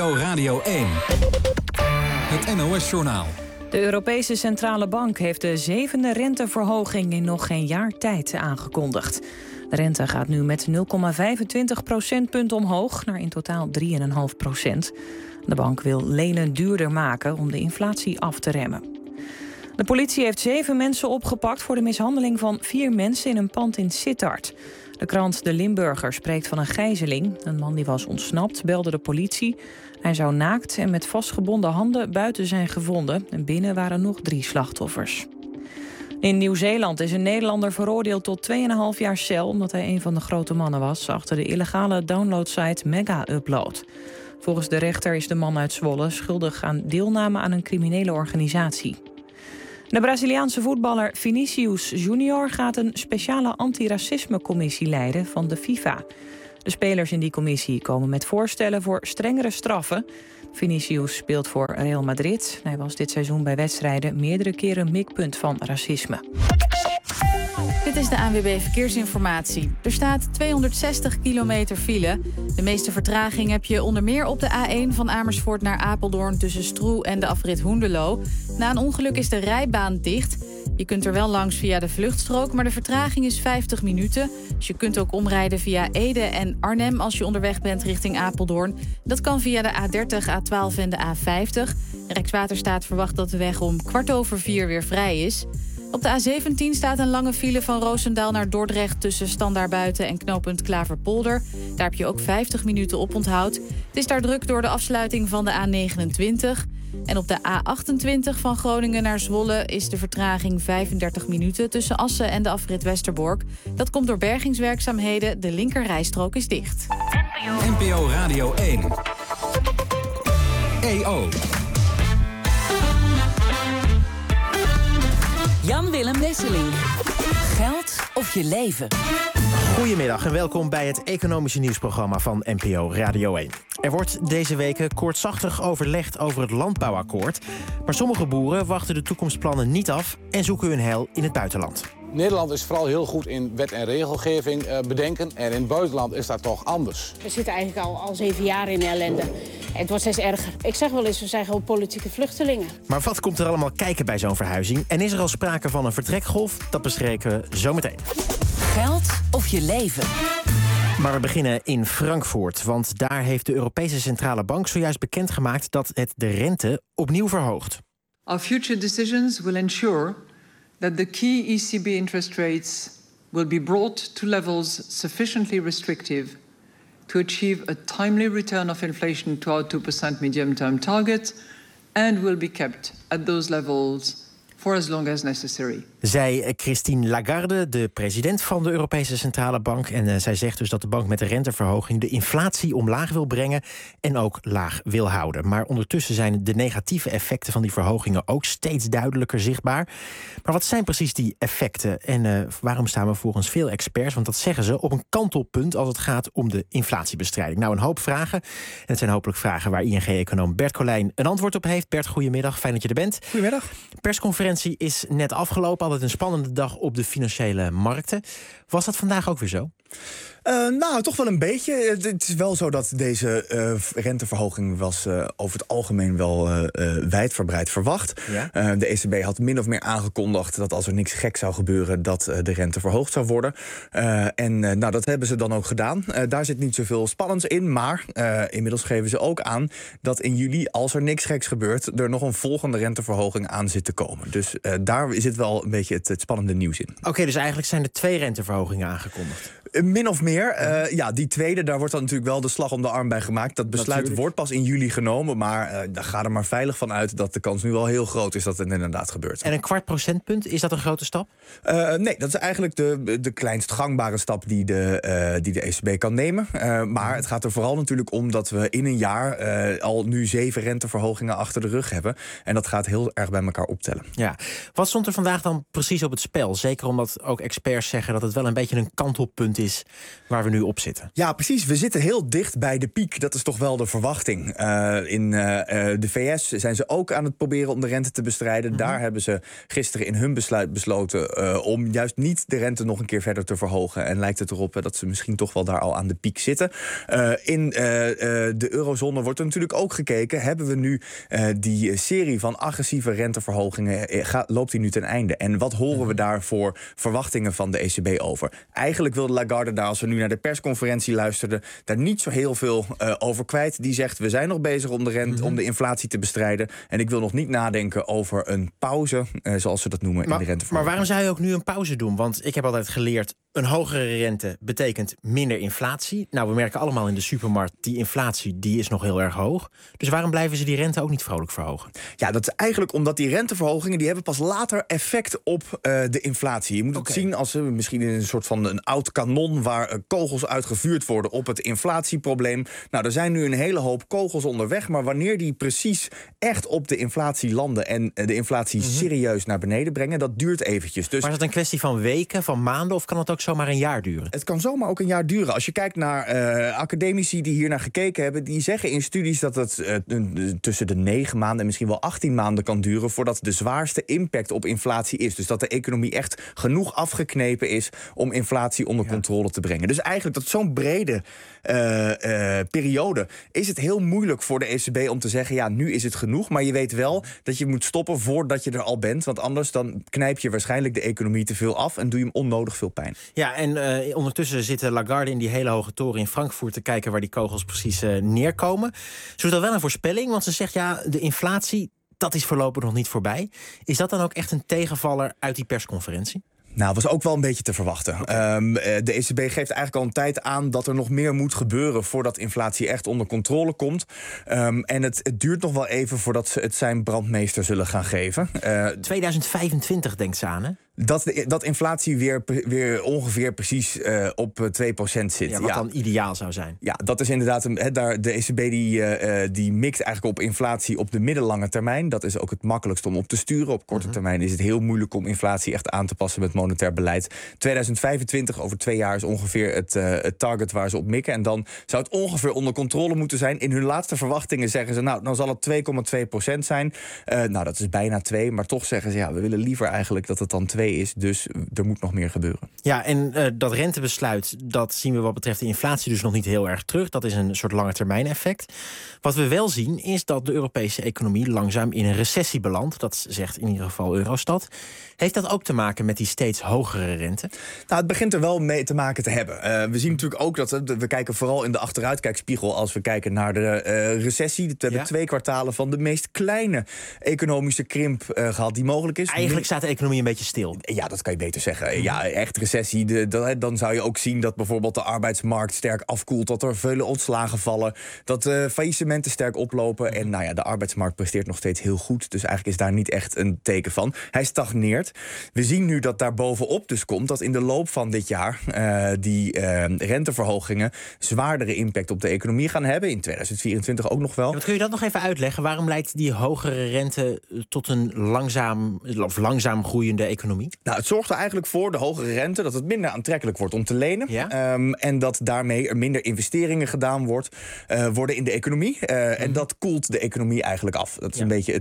NPO Radio 1. Het NOS-journaal. De Europese Centrale Bank heeft de 7e renteverhoging in nog geen jaar tijd aangekondigd. De rente gaat nu met 0,25 procentpunt omhoog naar in totaal 3,5%. De bank wil lenen duurder maken om de inflatie af te remmen. De politie heeft 7 mensen opgepakt voor de mishandeling van 4 mensen in een pand in Sittard. De krant De Limburger spreekt van een gijzeling. Een man die was ontsnapt belde de politie. Hij zou naakt en met vastgebonden handen buiten zijn gevonden. En binnen waren nog 3 slachtoffers. In Nieuw-Zeeland is een Nederlander veroordeeld tot 2,5 jaar cel... omdat hij een van de grote mannen was achter de illegale downloadsite Mega Upload. Volgens de rechter is de man uit Zwolle schuldig aan deelname aan een criminele organisatie. De Braziliaanse voetballer Vinicius Junior gaat een speciale antiracismecommissie leiden van de FIFA. De spelers in die commissie komen met voorstellen voor strengere straffen. Vinicius speelt voor Real Madrid. Hij was dit seizoen bij wedstrijden meerdere keren mikpunt van racisme. Dit is de ANWB Verkeersinformatie. Er staat 260 kilometer file. De meeste vertraging heb je onder meer op de A1 van Amersfoort naar Apeldoorn... tussen Stroe en de afrit Hoenderloo. Na een ongeluk is de rijbaan dicht. Je kunt er wel langs via de vluchtstrook, maar de vertraging is 50 minuten. Dus je kunt ook omrijden via Ede en Arnhem als je onderweg bent richting Apeldoorn. Dat kan via de A30, A12 en de A50. Rijkswaterstaat verwacht dat de weg om 4:15 weer vrij is. Op de A17 staat een lange file van Roosendaal naar Dordrecht... tussen Standaarbuiten en knooppunt Klaverpolder. Daar heb je ook 50 minuten op onthoud. Het is daar druk door de afsluiting van de A29. En op de A28 van Groningen naar Zwolle is de vertraging 35 minuten... tussen Assen en de afrit Westerbork. Dat komt door bergingswerkzaamheden. De linkerrijstrook is dicht. NPO Radio 1. EO. Jan-Willem Wesseling. Geld of je leven? Goedemiddag en welkom bij het economische nieuwsprogramma van NPO Radio 1. Er wordt deze weken kortsachtig overlegd over het landbouwakkoord. Maar sommige boeren wachten de toekomstplannen niet af en zoeken hun heil in het buitenland. Nederland is vooral heel goed in wet- en regelgeving bedenken. En in het buitenland is dat toch anders. We zitten eigenlijk al 7 jaar in ellende. Het wordt steeds erger. Ik zeg wel eens, we zijn gewoon politieke vluchtelingen. Maar wat komt er allemaal kijken bij zo'n verhuizing? En is er al sprake van een vertrekgolf? Dat bespreken we zo meteen. Geld of je leven? Maar we beginnen in Frankfurt, want daar heeft de Europese Centrale Bank zojuist bekendgemaakt dat het de rente opnieuw verhoogt. Our future decisions will ensure that the key ECB interest rates will be brought to levels sufficiently restrictive to achieve a timely return of inflation to our 2% medium-term target and will be kept at those levels for as long as necessary. Zei Christine Lagarde, de president van de Europese Centrale Bank. En zij zegt dus dat de bank met de renteverhoging de inflatie omlaag wil brengen en ook laag wil houden. Maar ondertussen zijn de negatieve effecten van die verhogingen ook steeds duidelijker zichtbaar. Maar wat zijn precies die effecten en waarom staan we volgens veel experts, want dat zeggen ze, op een kantelpunt als het gaat om de inflatiebestrijding? Nou, een hoop vragen. En het zijn hopelijk vragen waar ING-econoom Bert Colijn een antwoord op heeft. Bert, goedemiddag. Fijn dat je er bent. Goedemiddag. Persconferentie is net afgelopen. Altijd een spannende dag op de financiële markten. Was dat vandaag ook weer zo? Nou, toch wel een beetje. Het is wel zo dat deze renteverhoging was over het algemeen wel wijdverbreid verwacht. Ja? De ECB had min of meer aangekondigd dat als er niks gek zou gebeuren, dat de rente verhoogd zou worden. Nou, dat hebben ze dan ook gedaan. Daar zit niet zoveel spannends in, maar inmiddels geven ze ook aan dat in juli, als er niks geks gebeurt, er nog een volgende renteverhoging aan zit te komen. Dus daar zit wel een beetje het spannende nieuws in. Oké, dus eigenlijk zijn er 2 renteverhogingen aangekondigd. Min of meer. Ja, die tweede, daar wordt dan natuurlijk wel de slag om de arm bij gemaakt. Dat besluit wordt pas in juli genomen, maar daar ga er maar veilig van uit dat de kans nu wel heel groot is dat het inderdaad gebeurt. En een 0,25 procentpunt, is dat een grote stap? Nee, dat is eigenlijk de kleinst gangbare stap die de ECB kan nemen. Maar het gaat er vooral natuurlijk om dat we in een jaar al nu 7 renteverhogingen achter de rug hebben. En dat gaat heel erg bij elkaar optellen. Ja. Wat stond er vandaag dan precies op het spel? Zeker omdat ook experts zeggen dat het wel een beetje een kantelpunt is is waar we nu op zitten. Ja, precies. We zitten heel dicht bij de piek. Dat is toch wel de verwachting. In de VS zijn ze ook aan het proberen om de rente te bestrijden. Daar hebben ze gisteren in hun besluit besloten om juist niet de rente nog een keer verder te verhogen. En lijkt het erop dat ze misschien toch wel daar al aan de piek zitten. In de eurozone wordt er natuurlijk ook gekeken. Hebben we nu die serie van agressieve renteverhogingen, loopt die nu ten einde? En wat horen we daar voor verwachtingen van de ECB over? Eigenlijk wilde Lagarde daar, als we nu naar de persconferentie luisterden, daar niet zo heel veel over kwijt. Die zegt, we zijn nog bezig om de rente, om de inflatie te bestrijden. En ik wil nog niet nadenken over een pauze, zoals ze dat noemen, in de renteverhoging. Maar waarom zou je ook nu een pauze doen? Want ik heb altijd geleerd, een hogere rente betekent minder inflatie. Nou, we merken allemaal in de supermarkt, die inflatie die is nog heel erg hoog. Dus waarom blijven ze die rente ook niet vrolijk verhogen? Ja, dat is eigenlijk omdat die renteverhogingen, die hebben pas later effect op de inflatie. Je moet het zien als misschien in een soort van een oud kanon waar kogels uitgevuurd worden op het inflatieprobleem. Nou, er zijn nu een hele hoop kogels onderweg, maar wanneer die precies echt op de inflatie landen en de inflatie serieus naar beneden brengen, dat duurt eventjes. Dus, maar is dat een kwestie van weken, van maanden, of kan het ook zomaar een jaar duren? Het kan zomaar ook een jaar duren. Als je kijkt naar academici die hier naar gekeken hebben, die zeggen in studies dat het tussen de 9 maanden en misschien wel 18 maanden kan duren voordat de zwaarste impact op inflatie is. Dus dat de economie echt genoeg afgeknepen is om inflatie onder controle te brengen. Dus eigenlijk dat zo'n brede periode is het heel moeilijk voor de ECB om te zeggen, ja, nu is het genoeg. Maar je weet wel dat je moet stoppen voordat je er al bent. Want anders dan knijp je waarschijnlijk de economie te veel af en doe je hem onnodig veel pijn. Ja, en ondertussen zit Lagarde in die hele hoge toren in Frankfurt te kijken waar die kogels precies neerkomen. Ze doet al wel een voorspelling, want ze zegt, ja, de inflatie, dat is voorlopig nog niet voorbij. Is dat dan ook echt een tegenvaller uit die persconferentie? Nou, was ook wel een beetje te verwachten. De ECB geeft eigenlijk al een tijd aan dat er nog meer moet gebeuren voordat inflatie echt onder controle komt. En het duurt nog wel even voordat ze het zijn brandmeester zullen gaan geven. 2025 denkt ze aan, hè? Dat inflatie weer ongeveer precies op 2% zit. Ja, wat dan ideaal zou zijn. Ja, dat is inderdaad de ECB die mikt eigenlijk op inflatie op de middellange termijn. Dat is ook het makkelijkst om op te sturen. Op korte termijn is het heel moeilijk om inflatie echt aan te passen met monetair beleid. 2025, over 2 jaar, is ongeveer het target waar ze op mikken. En dan zou het ongeveer onder controle moeten zijn. In hun laatste verwachtingen zeggen ze, nou, dan zal het 2,2% zijn. Nou, dat is bijna 2, maar toch zeggen ze, ja, we willen liever eigenlijk dat het dan 2 is. Dus er moet nog meer gebeuren. Ja, en dat rentebesluit, dat zien we wat betreft de inflatie dus nog niet heel erg terug. Dat is een soort langetermijn effect. Wat we wel zien is dat de Europese economie langzaam in een recessie belandt. Dat zegt in ieder geval Eurostat. Heeft dat ook te maken met die steeds hogere rente? Nou, het begint er wel mee te maken te hebben. We zien natuurlijk ook dat we kijken vooral in de achteruitkijkspiegel als we kijken naar de recessie. We hebben 2 kwartalen van de meest kleine economische krimp gehad die mogelijk is. Eigenlijk staat de economie een beetje stil. Ja, dat kan je beter zeggen. Ja, echt recessie. Dan zou je ook zien dat bijvoorbeeld de arbeidsmarkt sterk afkoelt, dat er vele ontslagen vallen, dat faillissementen sterk oplopen. En nou ja, de arbeidsmarkt presteert nog steeds heel goed. Dus eigenlijk is daar niet echt een teken van. Hij stagneert. We zien nu dat daar bovenop dus komt dat in de loop van dit jaar die renteverhogingen zwaardere impact op de economie gaan hebben. In 2024 ook nog wel. Ja, kun je dat nog even uitleggen? Waarom leidt die hogere rente tot een langzaam groeiende economie? Nou, het zorgt er eigenlijk voor, de hogere rente, dat het minder aantrekkelijk wordt om te lenen. Ja? En dat daarmee er minder investeringen gedaan worden in de economie. En dat koelt de economie eigenlijk af. Dat is een beetje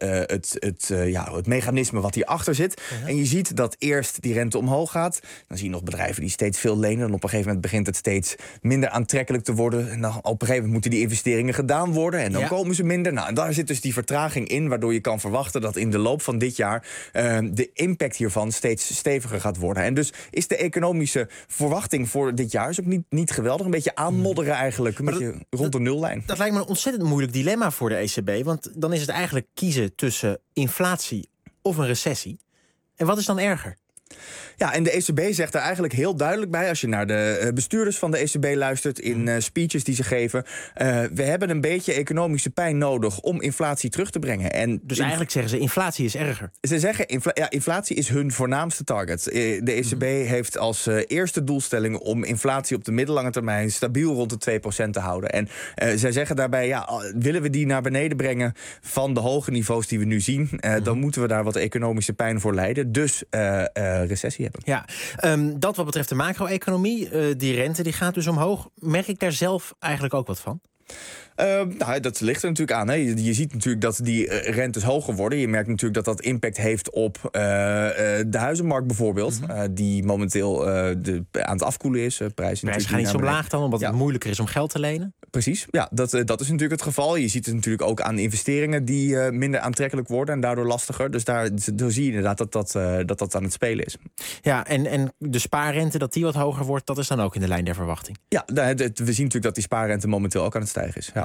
het mechanisme wat hierachter zit. En je ziet dat eerst die rente omhoog gaat. Dan zie je nog bedrijven die steeds veel lenen. En op een gegeven moment begint het steeds minder aantrekkelijk te worden. En dan op een gegeven moment moeten die investeringen gedaan worden. En dan komen ze minder. Nou, en daar zit dus die vertraging in, waardoor je kan verwachten dat in de loop van dit jaar de impact hiervan steeds steviger gaat worden. En dus is de economische verwachting voor dit jaar is ook niet geweldig. Een beetje aanmodderen eigenlijk. Een beetje rond de nullijn. Dat lijkt me een ontzettend moeilijk dilemma voor de ECB. Want dan is het eigenlijk kiezen tussen inflatie of een recessie. En wat is dan erger? Ja, en de ECB zegt er eigenlijk heel duidelijk bij, als je naar de bestuurders van de ECB luistert in speeches die ze geven, we hebben een beetje economische pijn nodig om inflatie terug te brengen. En dus eigenlijk zeggen ze, inflatie is erger. Ze zeggen, inflatie is hun voornaamste target. De ECB heeft als eerste doelstelling om inflatie op de middellange termijn stabiel rond de 2% te houden. En zij zeggen daarbij, willen we die naar beneden brengen van de hoge niveaus die we nu zien, dan moeten we daar wat economische pijn voor lijden. Dus recessie hebben. Ja, dat wat betreft de macro-economie, die rente die gaat dus omhoog. Merk ik daar zelf eigenlijk ook wat van? Dat ligt er natuurlijk aan. Hè. Je ziet natuurlijk dat die rentes hoger worden. Je merkt natuurlijk dat impact heeft op de huizenmarkt bijvoorbeeld. Die momenteel aan het afkoelen is. Prijzen gaan niet zo laag dan, omdat het moeilijker is om geld te lenen? Precies, ja, dat is natuurlijk het geval. Je ziet het natuurlijk ook aan investeringen die minder aantrekkelijk worden en daardoor lastiger. Dus daar zie je inderdaad dat aan het spelen is. Ja, en de spaarrente, dat die wat hoger wordt, dat is dan ook in de lijn der verwachting? Ja, we zien natuurlijk dat die spaarrente momenteel ook aan het stijgen is. Ja.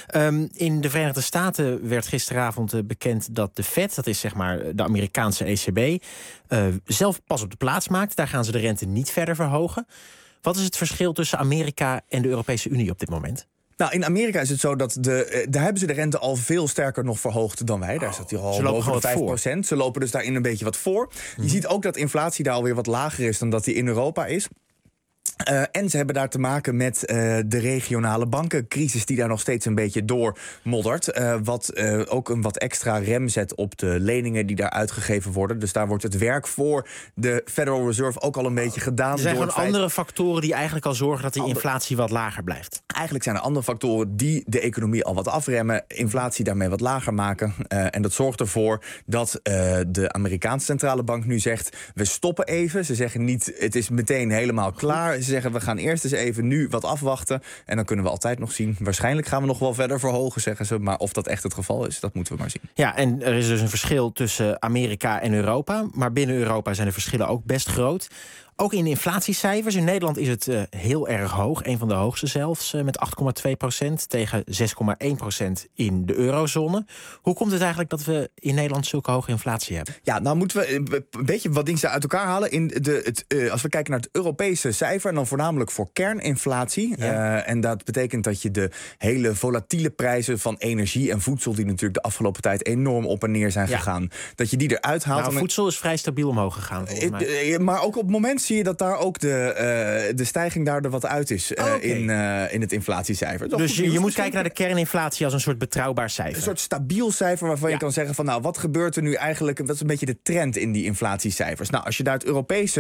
In de Verenigde Staten werd gisteravond bekend dat de Fed, dat is zeg maar de Amerikaanse ECB, zelf pas op de plaats maakt. Daar gaan ze de rente niet verder verhogen. Wat is het verschil tussen Amerika en de Europese Unie op dit moment? Nou, in Amerika is het zo dat daar hebben ze de rente al veel sterker nog verhoogd dan wij. Daar staat hier al boven de 5%. Ze lopen dus daarin een beetje wat voor. Je ziet ook dat inflatie daar alweer wat lager is dan dat die in Europa is. En ze hebben daar te maken met de regionale bankencrisis die daar nog steeds een beetje doormoddert. Wat ook een wat extra rem zet op de leningen die daar uitgegeven worden. Dus daar wordt het werk voor de Federal Reserve ook al een beetje gedaan. Er zijn gewoon andere factoren die eigenlijk al zorgen dat die inflatie wat lager blijft. Eigenlijk zijn er andere factoren die de economie al wat afremmen. Inflatie daarmee wat lager maken. En dat zorgt ervoor dat de Amerikaanse centrale bank nu zegt, we stoppen even. Ze zeggen niet, het is meteen helemaal klaar. Ze zeggen, we gaan eerst eens even nu wat afwachten. En dan kunnen we altijd nog zien. Waarschijnlijk gaan we nog wel verder verhogen, zeggen ze. Maar of dat echt het geval is, dat moeten we maar zien. Ja, en er is dus een verschil tussen Amerika en Europa. Maar binnen Europa zijn de verschillen ook best groot. Ook in de inflatiecijfers. In Nederland is het heel erg hoog. Een van de hoogste zelfs, met 8,2% tegen 6,1% in de eurozone. Hoe komt het eigenlijk dat we in Nederland zulke hoge inflatie hebben? Ja, nou moeten we een beetje wat dingen uit elkaar halen. Als we kijken naar het Europese cijfer, en dan voornamelijk voor kerninflatie. Ja. En dat betekent dat je de hele volatiele prijzen van energie en voedsel, die natuurlijk de afgelopen tijd enorm op en neer zijn gegaan, dat je die eruit haalt. Nou, voedsel is vrij stabiel omhoog gegaan, volgens mij. Maar ook op het moment zie je dat daar ook de stijging daar er wat uit is in het inflatiecijfer. Dus je moet kijken naar de kerninflatie als een soort betrouwbaar cijfer. Een soort stabiel cijfer waarvan je kan zeggen van, nou, wat gebeurt er nu eigenlijk? Wat is een beetje de trend in die inflatiecijfers? Nou, als je daar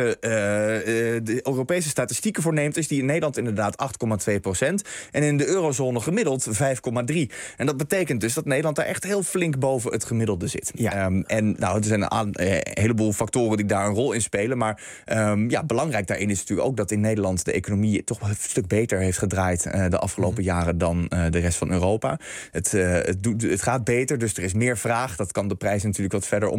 de Europese statistieken voor neemt, is die in Nederland inderdaad 8,2%. En in de eurozone gemiddeld 5,3%. En dat betekent dus dat Nederland daar echt heel flink boven het gemiddelde zit. Ja. En nou, er zijn een heleboel factoren die daar een rol in spelen. Maar belangrijk daarin is natuurlijk ook dat in Nederland de economie toch een stuk beter heeft gedraaid de afgelopen jaren dan de rest van Europa. Het gaat beter, dus er is meer vraag. Dat kan de prijs natuurlijk wat verder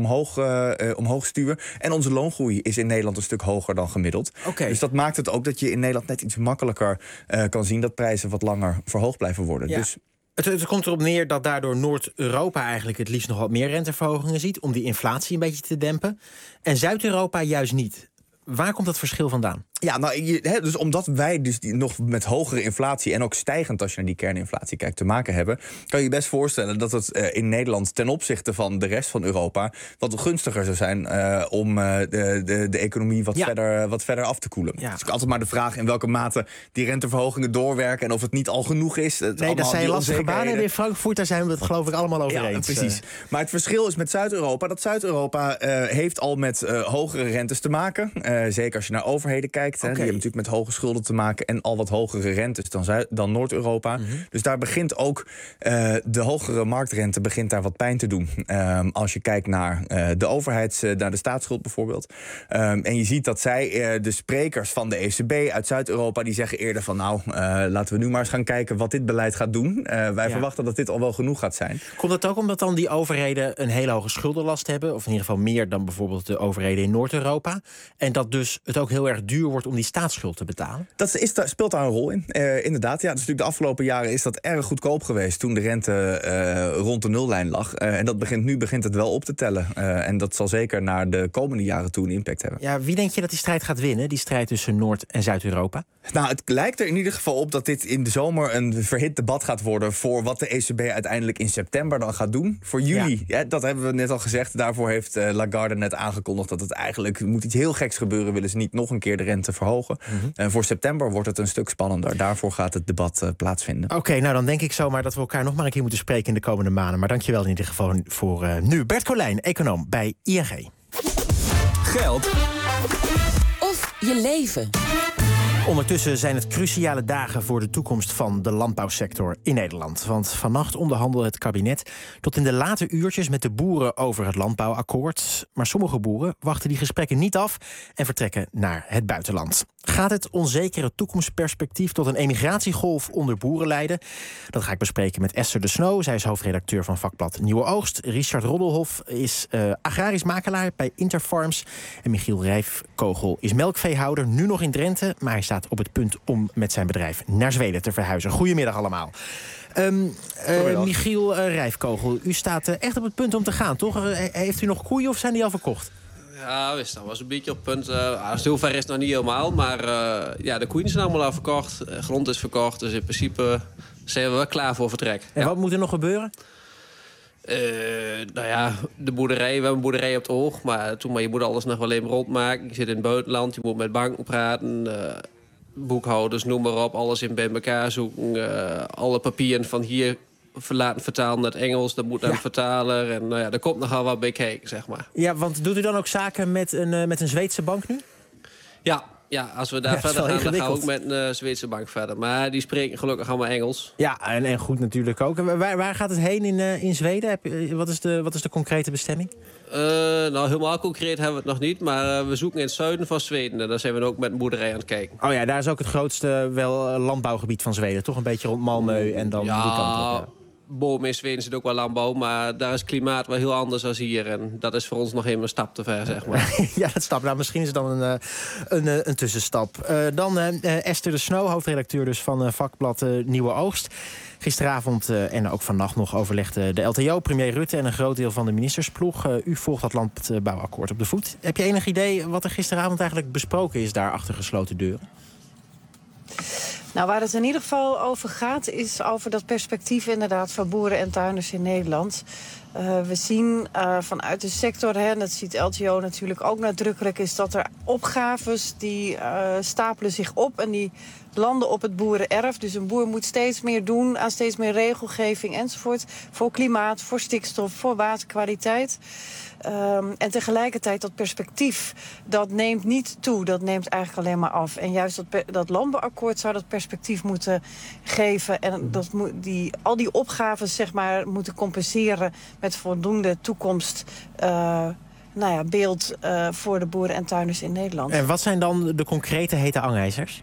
omhoog stuwen. En onze loongroei is in Nederland een stuk hoger dan gemiddeld. Okay. Dus dat maakt het ook dat je in Nederland net iets makkelijker kan zien dat prijzen wat langer verhoogd blijven worden. Ja. Dus het komt erop neer dat daardoor Noord-Europa eigenlijk het liefst nog wat meer renteverhogingen ziet om die inflatie een beetje te dempen. En Zuid-Europa juist niet. Waar komt dat verschil vandaan? Ja, nou, dus omdat wij dus nog met hogere inflatie en ook stijgend als je naar die kerninflatie kijkt te maken hebben, kan je je best voorstellen dat het in Nederland ten opzichte van de rest van Europa wat gunstiger zou zijn om de economie wat verder af te koelen. Ja. Dus altijd maar de vraag in welke mate die renteverhogingen doorwerken en of het niet al genoeg is. Dat zijn lastige banen in Frankfurt, daar zijn we het geloof ik allemaal over eens. Ja, precies. Maar het verschil is met Zuid-Europa, dat Zuid-Europa heeft al met hogere rentes te maken. Zeker als je naar overheden kijkt. Die hebben natuurlijk met hoge schulden te maken en al wat hogere rentes dan Noord-Europa. Dus daar begint ook de hogere marktrente begint daar wat pijn te doen. Als je kijkt naar naar de staatsschuld bijvoorbeeld. En je ziet dat zij, de sprekers van de ECB uit Zuid-Europa, die zeggen eerder van laten we nu maar eens gaan kijken wat dit beleid gaat doen. Wij verwachten dat dit al wel genoeg gaat zijn. Komt het ook omdat dan die overheden een hele hoge schuldenlast hebben? Of in ieder geval meer dan bijvoorbeeld de overheden in Noord-Europa? En dat dus het ook heel erg duur wordt om die staatsschuld te betalen? Dat speelt daar een rol in. Inderdaad, ja. Dus natuurlijk de afgelopen jaren is dat erg goedkoop geweest toen de rente rond de nullijn lag. En nu begint het wel op te tellen. En dat zal zeker naar de komende jaren toe een impact hebben. Ja, wie denk je dat die strijd gaat winnen? Die strijd tussen Noord- en Zuid-Europa? Nou, het lijkt er in ieder geval op dat dit in de zomer een verhit debat gaat worden voor wat de ECB uiteindelijk in september dan gaat doen. Voor juli, dat hebben we net al gezegd. Daarvoor heeft Lagarde net aangekondigd dat het eigenlijk moet iets heel geks gebeuren. Willen ze niet nog een keer de rente verhogen. Voor september wordt het een stuk spannender. Daarvoor gaat het debat plaatsvinden. Oké, nou dan denk ik zomaar dat we elkaar nog maar een keer moeten spreken in de komende maanden. Maar dankjewel in ieder geval voor nu. Bert Colijn, econoom bij ING. Geld of je leven. Ondertussen zijn het cruciale dagen voor de toekomst van de landbouwsector in Nederland. Want vannacht onderhandelde het kabinet tot in de late uurtjes met de boeren over het landbouwakkoord. Maar sommige boeren wachten die gesprekken niet af en vertrekken naar het buitenland. Gaat het onzekere toekomstperspectief tot een emigratiegolf onder boeren leiden? Dat ga ik bespreken met Esther de Snoo. Zij is hoofdredacteur van vakblad Nieuwe Oogst. Richard Roddelhoff is agrarisch makelaar bij Interfarms. En Michiel Rijfkogel is melkveehouder, nu nog in Drenthe. Maar hij staat op het punt om met zijn bedrijf naar Zweden te verhuizen. Goedemiddag allemaal. Michiel Rijfkogel, u staat echt op het punt om te gaan, toch? Heeft u nog koeien of zijn die al verkocht? Ja, we staan was een beetje op het punt. Zo ver is het nog niet helemaal. Maar de koeien zijn allemaal al verkocht. Grond is verkocht. Dus in principe zijn we wel klaar voor vertrek. En wat moet er nog gebeuren? De boerderij. We hebben een boerderij op het oog. Maar je moet alles nog wel even rondmaken. Je zit in het buitenland. Je moet met banken praten. Boekhouders, noem maar op. Alles in bij elkaar zoeken. Alle papieren van hier laten vertalen naar het Engels. Dat moet naar een vertaler. En daar komt nogal wat bij kijken, zeg maar. Ja, want doet u dan ook zaken met een Zweedse bank nu? Ja, als we daar verder gaan, dan gaan we ook met een Zweedse bank verder. Maar die spreken gelukkig allemaal Engels. Ja, en goed natuurlijk ook. Waar gaat het heen in Zweden? Wat is de concrete bestemming? Helemaal concreet hebben we het nog niet. Maar we zoeken in het zuiden van Zweden. En daar zijn we ook met een boerderij aan het kijken. Oh ja, daar is ook het grootste landbouwgebied van Zweden. Toch een beetje rond Malmö en dan die kant op. Boven in Zweden zit ook wel landbouw, maar daar is het klimaat wel heel anders dan hier. En dat is voor ons nog even een stap te ver, zeg maar. Ja, dat stap. Nou, misschien is het dan een tussenstap. Dan Esther de Snoo, hoofdredacteur dus van vakblad Nieuwe Oogst. Gisteravond en ook vannacht nog overlegde de LTO, premier Rutte en een groot deel van de ministersploeg. U volgt dat landbouwakkoord op de voet. Heb je enig idee wat er gisteravond eigenlijk besproken is daar achter gesloten deuren? Nou, waar het in ieder geval over gaat, is over dat perspectief inderdaad van boeren en tuinders in Nederland. We zien vanuit de sector, en dat ziet LTO natuurlijk ook nadrukkelijk, is dat er opgaves die stapelen zich op en die landen op het boerenerf. Dus een boer moet steeds meer doen aan steeds meer regelgeving enzovoort. Voor klimaat, voor stikstof, voor waterkwaliteit. En tegelijkertijd dat perspectief, dat neemt niet toe. Dat neemt eigenlijk alleen maar af. En juist dat landbouwakkoord zou dat perspectief moeten geven. En dat al die opgaven zeg maar moeten compenseren met voldoende toekomst. Beeld voor de boeren en tuinders in Nederland. En wat zijn dan de concrete hete hangijzers?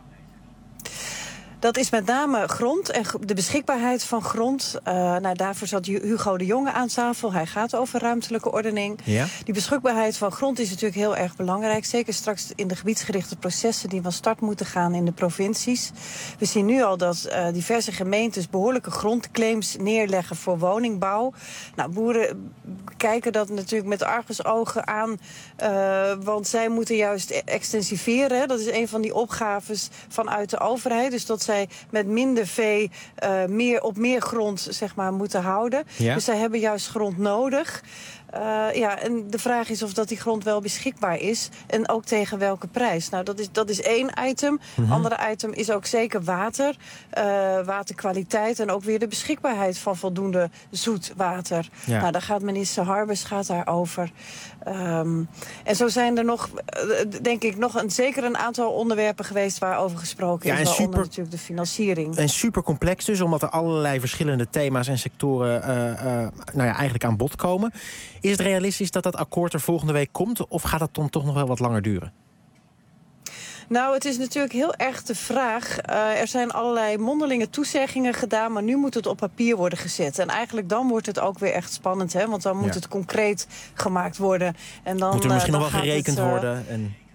Dat is met name grond en de beschikbaarheid van grond. Daarvoor zat Hugo de Jonge aan tafel. Hij gaat over ruimtelijke ordening. Ja. Die beschikbaarheid van grond is natuurlijk heel erg belangrijk. Zeker straks in de gebiedsgerichte processen die van start moeten gaan in de provincies. We zien nu al dat diverse gemeentes behoorlijke grondclaims neerleggen voor woningbouw. Nou, boeren kijken dat natuurlijk met argusogen aan. Want zij moeten juist extensiveren. Dat is een van die opgaves vanuit de overheid. Dus dat zij met minder vee meer grond zeg maar, moeten houden. Ja. Dus zij hebben juist grond nodig. En de vraag is of dat die grond wel beschikbaar is. En ook tegen welke prijs. Nou, dat is één item. Andere item is ook zeker water. Waterkwaliteit en ook weer de beschikbaarheid van voldoende zoet water. Ja. Nou, daar gaat minister Harbers over. En zo zijn er nog, denk ik, zeker een aantal onderwerpen geweest waarover gesproken is. Waaronder natuurlijk de financiering. En super complex dus, omdat er allerlei verschillende thema's en sectoren eigenlijk aan bod komen. Is het realistisch dat dat akkoord er volgende week komt? Of gaat dat dan toch nog wel wat langer duren? Nou, het is natuurlijk heel erg de vraag. Er zijn allerlei mondelinge toezeggingen gedaan, maar nu moet het op papier worden gezet. En eigenlijk dan wordt het ook weer echt spannend, hè? Want dan moet het concreet gemaakt worden. En dan moet er misschien nog wel gerekend worden.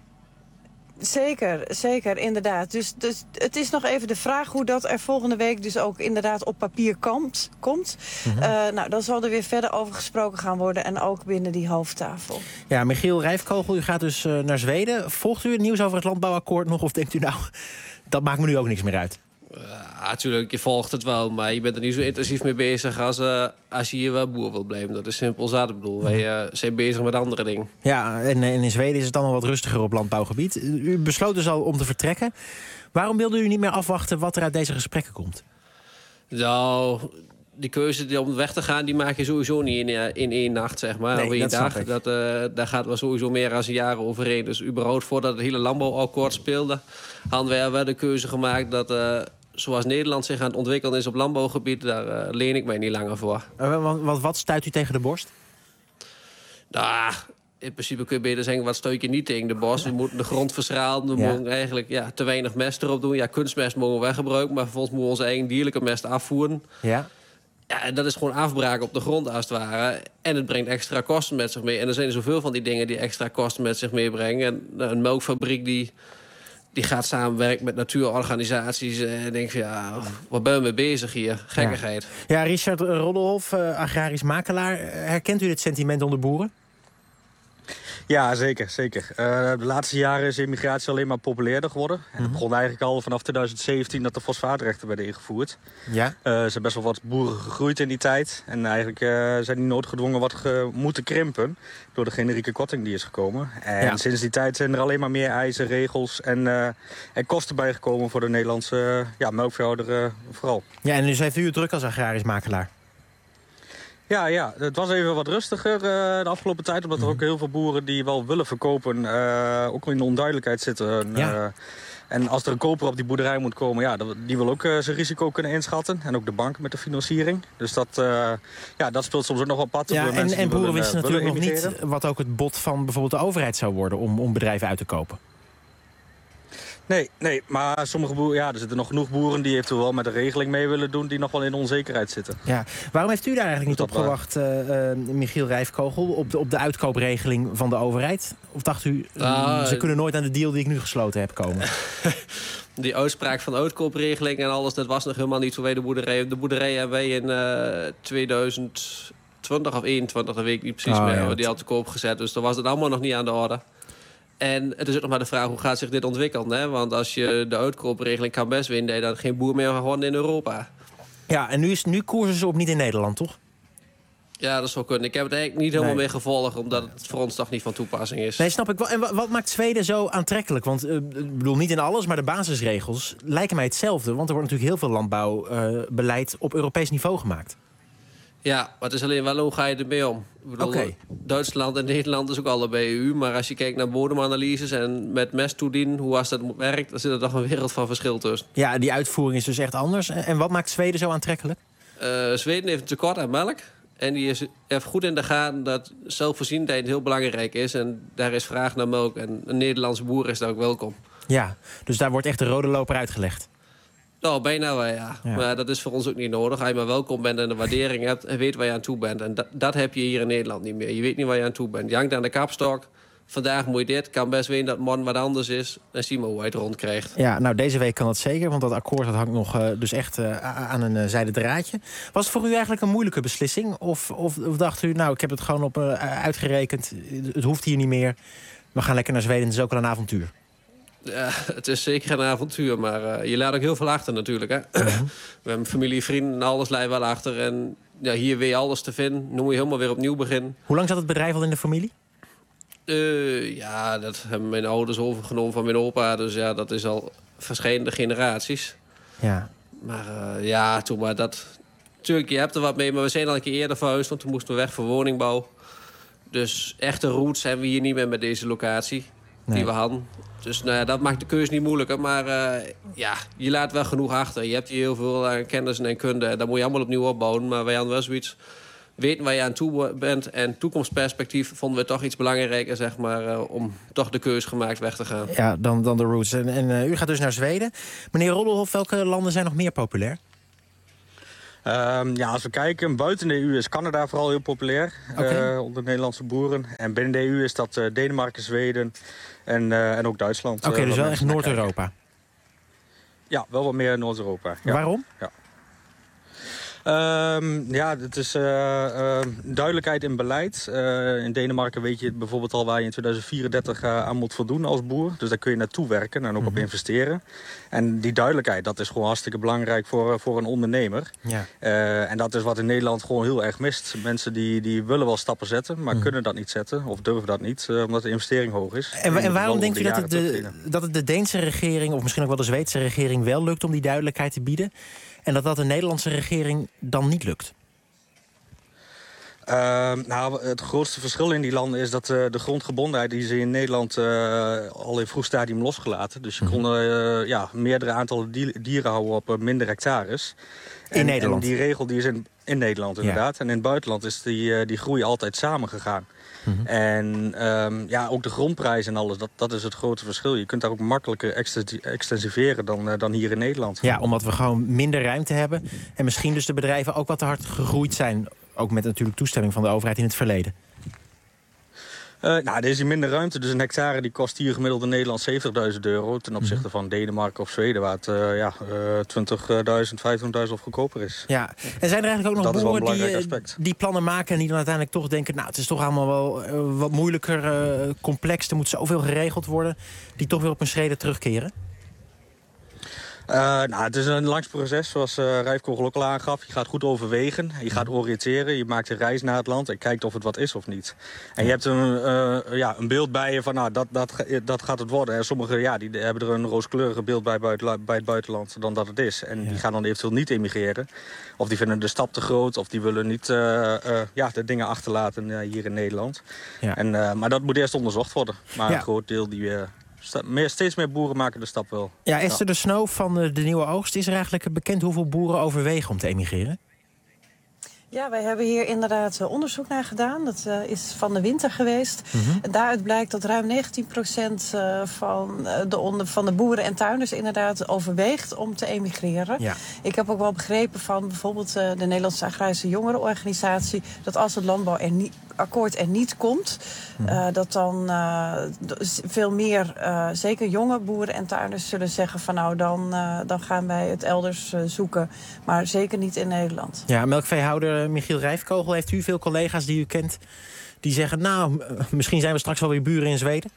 Zeker, inderdaad. Dus het is nog even de vraag hoe dat er volgende week dus ook inderdaad op papier komt. Dan zal er weer verder over gesproken gaan worden en ook binnen die hoofdtafel. Ja, Michiel Rijfkogel, u gaat dus naar Zweden. Volgt u het nieuws over het landbouwakkoord nog of denkt u nou, dat maakt me nu ook niks meer uit? Natuurlijk, je volgt het wel, maar je bent er niet zo intensief mee bezig als je hier wel boer wilt blijven. Dat is simpel zat. Ik bedoel, wij zijn bezig met andere dingen. Ja, en in Zweden is het dan wel wat rustiger op landbouwgebied. U besloot dus al om te vertrekken. Waarom wilde u niet meer afwachten wat er uit deze gesprekken komt? Nou, die keuze om weg te gaan, die maak je sowieso niet in één nacht, zeg maar. Nee, of één dat dag. Daar gaat wel sowieso meer dan een jaar overheen. Dus überhaupt voordat het hele landbouwakkoord speelde, hadden wij wel de keuze gemaakt dat zoals Nederland zich aan het ontwikkelen is op landbouwgebied, daar leen ik mij niet langer voor. Wat stuit u tegen de borst? Nou, in principe kun je beter zeggen, wat stuit je niet tegen de borst? We moeten de grond verschralen, we moeten eigenlijk te weinig mest erop doen. Ja, kunstmest mogen we weggebruiken, maar vervolgens moeten we onze eigen dierlijke mest afvoeren. Ja. Ja, en dat is gewoon afbraken op de grond als het ware. En het brengt extra kosten met zich mee. En er zijn zoveel van die dingen die extra kosten met zich meebrengen. En een melkfabriek die gaat samenwerken met natuurorganisaties. En denk je, wat ben je mee bezig hier? Gekkigheid. Ja, Richard Roddelhoff, agrarisch makelaar. Herkent u dit sentiment onder boeren? Ja, zeker. De laatste jaren is immigratie alleen maar populairder geworden. En het begon eigenlijk al vanaf 2017 dat de fosfaatrechten werden ingevoerd. Ja. Er zijn best wel wat boeren gegroeid in die tijd. En eigenlijk zijn die noodgedwongen wat moeten krimpen door de generieke korting die is gekomen. En sinds die tijd zijn er alleen maar meer eisen, regels en kosten bijgekomen voor de Nederlandse melkveehouder vooral. Ja, en dus heeft u het druk als agrarisch makelaar? Ja, het was even wat rustiger de afgelopen tijd. Omdat er ook heel veel boeren die wel willen verkopen ook in de onduidelijkheid zitten. En als er een koper op die boerderij moet komen, die wil ook zijn risico kunnen inschatten. En ook de bank met de financiering. Dus dat speelt soms ook nog wel pad. Ja, en boeren wisten natuurlijk nog niet wat ook het bod van bijvoorbeeld de overheid zou worden om bedrijven uit te kopen. Nee, maar sommige boeren, er zitten nog genoeg boeren die eventueel wel met een regeling mee willen doen, die nog wel in de onzekerheid zitten. Ja. Waarom heeft u daar eigenlijk niet op gewacht, Michiel Rijfkogel, op de uitkoopregeling van de overheid? Of dacht u, ze kunnen nooit aan de deal die ik nu gesloten heb komen? Die uitspraak van de uitkoopregeling en alles, dat was nog helemaal niet zo bij de boerderij. De boerderij hebben wij in 2020 of 2021, dat weet ik niet precies meer, die had te koop gezet. Dus dan was het allemaal nog niet aan de orde. En het is ook nog maar de vraag, hoe gaat zich dit ontwikkelen? Hè? Want als je de uitkoopregeling kan best winnen, dan geen boer meer gewoon in Europa. Ja, en nu koersen ze op niet in Nederland, toch? Ja, dat zou kunnen. Ik heb het eigenlijk niet helemaal meer gevolgd, omdat het voor ons toch niet van toepassing is. Nee, snap ik wel. En wat maakt Zweden zo aantrekkelijk? Want ik bedoel, niet in alles, maar de basisregels lijken mij hetzelfde. Want er wordt natuurlijk heel veel landbouwbeleid op Europees niveau gemaakt. Ja, maar het is alleen wel hoe ga je ermee om? Ik bedoel, Duitsland en Nederland is ook allebei EU. Maar als je kijkt naar bodemanalyses en met mest toedienen, hoe als dat werkt, dan zit er toch een wereld van verschil tussen. Ja, die uitvoering is dus echt anders. En wat maakt Zweden zo aantrekkelijk? Zweden heeft een tekort aan melk. En die heeft goed in de gaten dat zelfvoorzienendheid heel belangrijk is. En daar is vraag naar melk. En een Nederlandse boer is daar ook welkom. Ja, dus daar wordt echt de rode loper uitgelegd. Nou, bijna wel, ja. Maar dat is voor ons ook niet nodig. Als je maar welkom bent en de waardering hebt en weet waar je aan toe bent. En dat heb je hier in Nederland niet meer. Je weet niet waar je aan toe bent. Je hangt aan de kapstok. Vandaag moet je dit. Kan best weten dat morgen wat anders is. En zie maar hoe hij het rondkrijgt. Ja, nou, deze week kan dat zeker. Want dat akkoord dat hangt nog dus echt aan een zijden draadje. Was het voor u eigenlijk een moeilijke beslissing? Of dacht u, nou, ik heb het gewoon op uitgerekend. Het hoeft hier niet meer. We gaan lekker naar Zweden. Het is ook wel een avontuur. Ja, het is zeker een avontuur, maar je laat ook heel veel achter natuurlijk. Hè? We hebben familie, vrienden en alles laat je wel achter. En hier weer alles te vinden. Nu moet je helemaal weer opnieuw beginnen. Hoe lang zat het bedrijf al in de familie? Dat hebben mijn ouders overgenomen van mijn opa. Dus ja, dat is al verschillende generaties. Ja. Maar toen maar dat... Tuurlijk, je hebt er wat mee, maar we zijn al een keer eerder verhuisd. Want toen moesten we weg voor woningbouw. Dus echte roots hebben we hier niet meer met deze locatie. Die we hadden. Dus dat maakt de keuze niet moeilijker. Maar je laat wel genoeg achter. Je hebt hier heel veel kennis en kunde. Dat moet je allemaal opnieuw opbouwen. Maar wij hadden wel zoiets... Weten waar je aan toe bent. En toekomstperspectief vonden we toch iets belangrijker, zeg maar... om toch de keuze gemaakt weg te gaan. Ja, dan de roots. En u gaat dus naar Zweden. Meneer Roddelhoff, welke landen zijn nog meer populair? Als we kijken, buiten de EU is Canada vooral heel populair onder Nederlandse boeren. En binnen de EU is dat Denemarken, Zweden en ook Duitsland. Oké, dus wel echt Noord-Europa? Ja, wel wat meer Noord-Europa. Ja. Waarom? Ja. Het is duidelijkheid in beleid. In Denemarken weet je bijvoorbeeld al waar je in 2034 aan moet voldoen als boer. Dus daar kun je naartoe werken en ook op investeren. En die duidelijkheid, dat is gewoon hartstikke belangrijk voor een ondernemer. Ja. En dat is wat in Nederland gewoon heel erg mist. Mensen die willen wel stappen zetten, maar kunnen dat niet zetten. Of durven dat niet, omdat de investering hoog is. En waarom denkt u dat het de Deense regering, of misschien ook wel de Zweedse regering, wel lukt om die duidelijkheid te bieden? en dat de Nederlandse regering dan niet lukt? Het grootste verschil in die landen is dat de grondgebondenheid... die ze in Nederland al in vroeg stadium losgelaten. Dus je kon meerdere aantallen dieren houden op minder hectares. In Nederland? En die regel die is in Nederland inderdaad. Ja. En in het buitenland is die groei altijd samengegaan. Mm-hmm. En ook de grondprijs en alles, dat is het grote verschil. Je kunt daar ook makkelijker extensiveren dan hier in Nederland. Ja, omdat we gewoon minder ruimte hebben. En misschien dus de bedrijven ook wat te hard gegroeid zijn. Ook met natuurlijk toestemming van de overheid in het verleden. Er is hier minder ruimte. Dus een hectare die kost hier gemiddeld in Nederland €70.000... ten opzichte van Denemarken of Zweden... waar het 20.000, 25.000 of goedkoper is. Ja, en zijn er eigenlijk ook nog boeren die plannen maken... en die dan uiteindelijk toch denken... het is toch allemaal wel wat moeilijker, complex... er moet zoveel geregeld worden... die toch weer op hun schreden terugkeren? Het is een langs proces, zoals Rijfkogel ook al aangaf. Je gaat goed overwegen, je gaat oriënteren, je maakt een reis naar het land... en kijkt of het wat is of niet. En je hebt een beeld bij je van, dat gaat het worden. En sommigen die hebben er een rooskleuriger beeld bij het buitenland dan dat het is. En die gaan dan eventueel niet emigreren. Of die vinden de stap te groot, of die willen niet de dingen achterlaten hier in Nederland. Ja. Maar dat moet eerst onderzocht worden. Maar een groot deel steeds meer boeren maken de stap wel. Ja, Esther de Snoo van de Nieuwe Oogst. Is er eigenlijk bekend hoeveel boeren overwegen om te emigreren? Ja, wij hebben hier inderdaad onderzoek naar gedaan. Dat is van de winter geweest. Mm-hmm. En daaruit blijkt dat ruim 19% van de boeren en tuinders inderdaad overweegt om te emigreren. Ja. Ik heb ook wel begrepen van bijvoorbeeld de Nederlandse Agrarische Jongerenorganisatie... dat als het landbouwakkoord er niet komt... dat dan veel meer, zeker jonge boeren en tuinders zullen zeggen van... dan gaan wij het elders zoeken, maar zeker niet in Nederland. Ja, melkveehouder Michiel Rijfkogel, heeft u veel collega's die u kent... die zeggen, misschien zijn we straks wel weer buren in Zweden?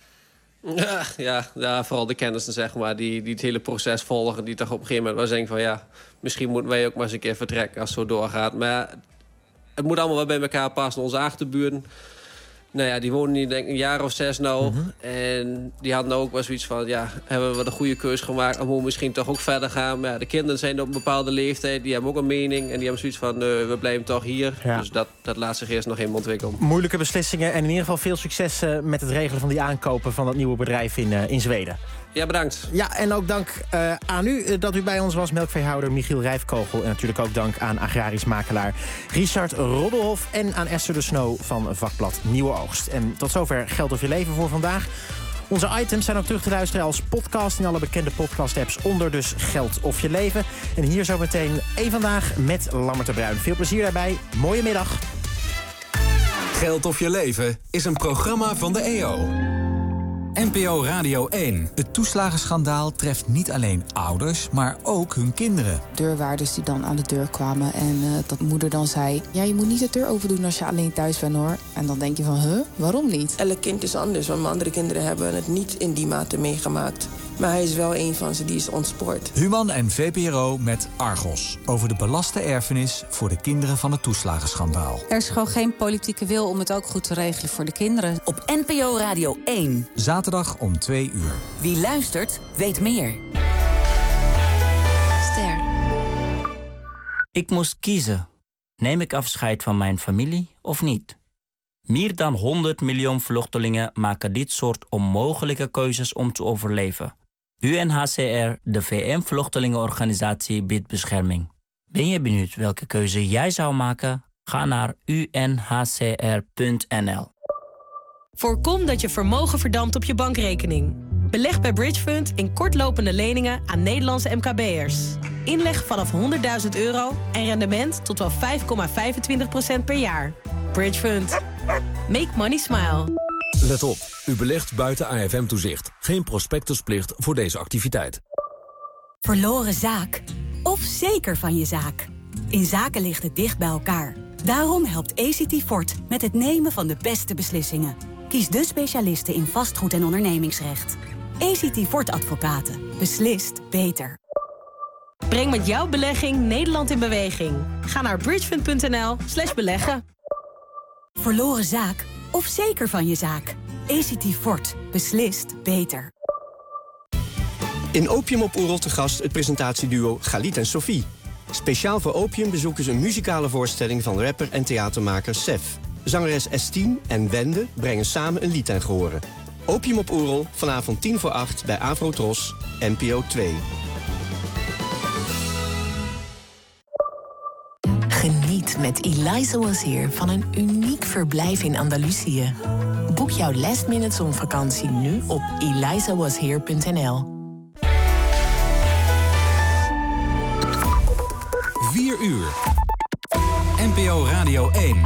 Ja, vooral de kennissen, zeg maar, die het hele proces volgen... die toch op een gegeven moment wel denken van... misschien moeten wij ook maar eens een keer vertrekken als het zo doorgaat. Maar het moet allemaal wel bij elkaar passen. Onze achterburen, die wonen hier denk ik een jaar of 6 nou. Mm-hmm. En die hadden ook wel zoiets van... hebben we de goede keus gemaakt? Of moeten we misschien toch ook verder gaan? Maar de kinderen zijn op een bepaalde leeftijd. Die hebben ook een mening. En die hebben zoiets van... we blijven toch hier. Ja. Dus dat laat zich eerst nog helemaal ontwikkelen. Moeilijke beslissingen. En in ieder geval veel succes met het regelen van die aankopen... van dat nieuwe bedrijf in Zweden. Ja, bedankt. Ja, en ook dank aan u dat u bij ons was, melkveehouder Michiel Rijfkogel. En natuurlijk ook dank aan agrarisch makelaar Richard Roddelhoff... en aan Esther de Snoo van vakblad Nieuwe Oogst. En tot zover Geld of je leven voor vandaag. Onze items zijn ook terug te luisteren als podcast... in alle bekende podcast-apps onder dus Geld of je leven. En hier zo meteen Eén Vandaag met Lammert de Bruin. Veel plezier daarbij. Mooie middag. Geld of je leven is een programma van de EO. NPO Radio 1. Het toeslagenschandaal treft niet alleen ouders, maar ook hun kinderen. Deurwaarders die dan aan de deur kwamen en dat moeder dan zei... ja, je moet niet de deur open doen als je alleen thuis bent, hoor. En dan denk je van, waarom niet? Elk kind is anders, want mijn andere kinderen hebben het niet in die mate meegemaakt. Maar hij is wel een van ze, die is ontspoord. Human en VPRO met Argos. Over de belaste erfenis voor de kinderen van het toeslagenschandaal. Er is gewoon geen politieke wil om het ook goed te regelen voor de kinderen. Op NPO Radio 1. Zaterdag om 2 uur. Wie luistert, weet meer. Ster. Ik moest kiezen. Neem ik afscheid van mijn familie of niet? Meer dan 100 miljoen vluchtelingen maken dit soort onmogelijke keuzes om te overleven. UNHCR, de VN-vluchtelingenorganisatie, biedt bescherming. Ben je benieuwd welke keuze jij zou maken? Ga naar unhcr.nl. Voorkom dat je vermogen verdampt op je bankrekening. Beleg bij Bridgefund in kortlopende leningen aan Nederlandse MKB'ers. Inleg vanaf €100.000 en rendement tot wel 5,25% per jaar. Bridgefund. Make money smile. Let op, u belegt buiten AFM-toezicht. Geen prospectusplicht voor deze activiteit. Verloren zaak of zeker van je zaak. In zaken ligt het dicht bij elkaar. Daarom helpt ACT Fort met het nemen van de beste beslissingen. Kies de specialisten in vastgoed en ondernemingsrecht. ACT Fort Advocaten. Beslist beter. Breng met jouw belegging Nederland in beweging. Ga naar bridgefund.nl/beleggen. Verloren zaak of zeker van je zaak. ACT Fort. Beslist beter. In Opium op Oerol te gast het presentatieduo Galit en Sophie. Speciaal voor Opium bezoeken ze een muzikale voorstelling van rapper en theatermaker Sef. Zangeres Estine en Wende brengen samen een lied ten gehore. Opium op Oerol, vanavond 7:50 bij Afro-Tros, NPO 2. Geniet met Eliza Was Here van een uniek verblijf in Andalusië. Boek jouw last-minute zonvakantie nu op elizawashere.nl. 4 uur. NPO Radio 1.